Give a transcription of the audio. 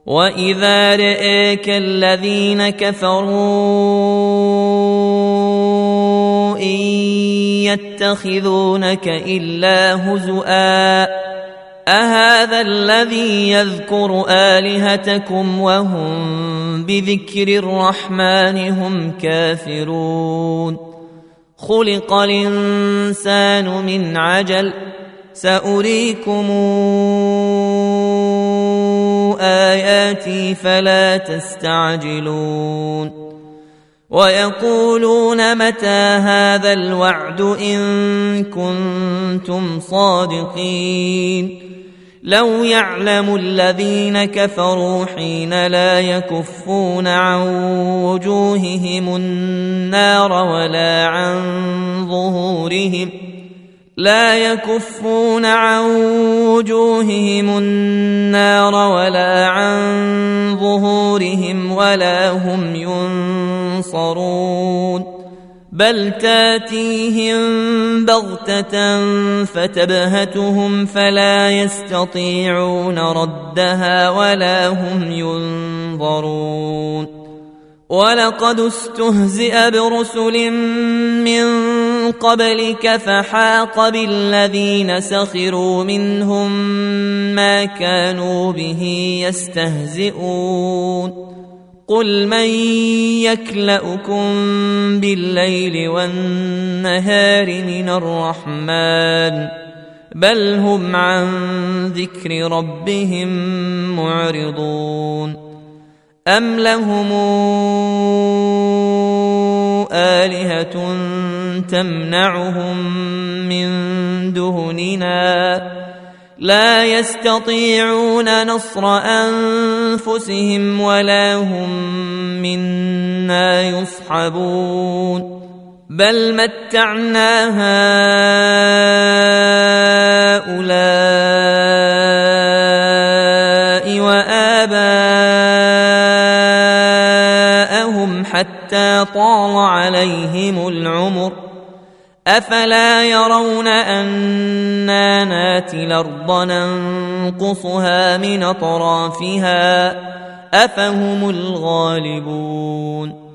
وإذا رآك الذين كفروا إن يتخذونك إلا هزؤا أهذا الذي يذكر آلهتكم وهم بذكر الرحمن هم كافرون خلق الإنسان من عجل سأريكم آياتي فلا تستعجلون ويقولون متى هذا الوعد إن كنتم صادقين لو يعلم الذين كفروا حين لا يكفون عن وجوههم النار ولا عن ظهورهم ولا هم ينصرون بل تاتيهم بغتة فتبهتهم فلا يستطيعون ردها ولا هم ينظرون ولقد استهزئ برسل من قبلك فحاق بالذين سخروا منهم ما كانوا به يستهزئون قل من يكلؤكم بالليل والنهار من الرحمن بل هم عن ذكر ربهم معرضون أم لهم آلهة تمنعهم من دوننا لا يستطيعون نصر أنفسهم ولا هم منا يصحبون بل متعنا هؤلاء وآباءهم حتى طال عليهم العمر أفلا يرون أنا ناتي الأرض ننقصها من أطرافها أفهم الغالبون